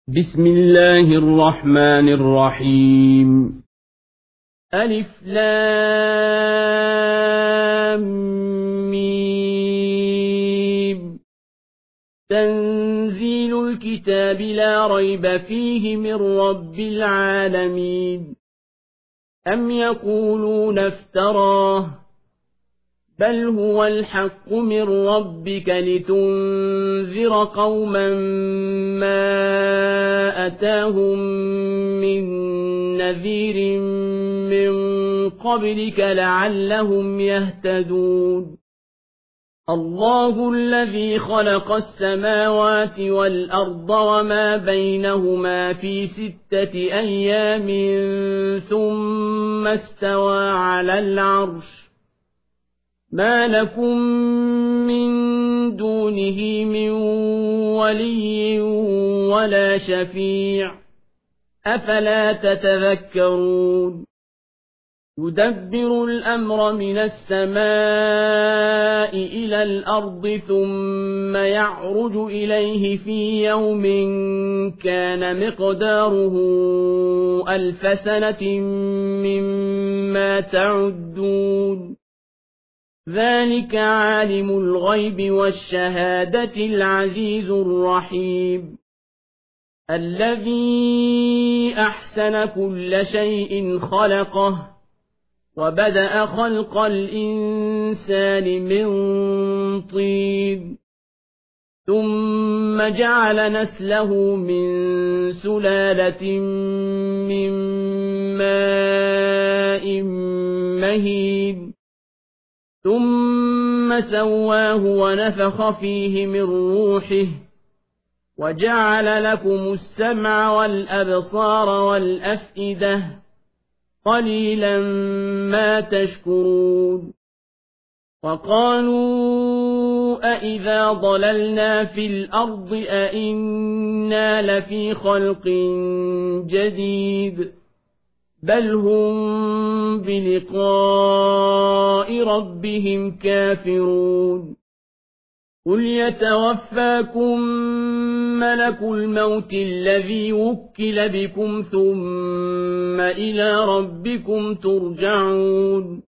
بسم الله الرحمن الرحيم. ألف لام ميم. تنزيل الكتاب لا ريب فيه من رب العالمين. أم يقولون افتراه بل هو الحق من ربك لتنذر قوما ما أتاهم من نذير من قبلك لعلهم يهتدون. الله الذي خلق السماوات والأرض وما بينهما في 6 أيام ثم استوى على العرش. ما لكم من دونه من ولي ولا شفيع أفلا تتذكرون. يدبر الأمر من السماء إلى الأرض ثم يعرج إليه في يوم كان مقداره 1000 سنة مما تعدون. ذلك عالم الغيب والشهادة العزيز الرحيم. الذي أحسن كل شيء خلقه وبدأ خلق الإنسان من طين ثم جعل نسله من سلالة من ماء مهين ثم سواه ونفخ فيه من روحه وجعل لكم السمع والأبصار والأفئدة قليلا ما تشكرون. وقالوا أإذا ضللنا في الأرض أإنا لفي خلق جديد بل هم بلقاء ربهم كافرون. قل يتوفاكم ملك الموت الذي وكل بكم ثم إلى ربكم ترجعون.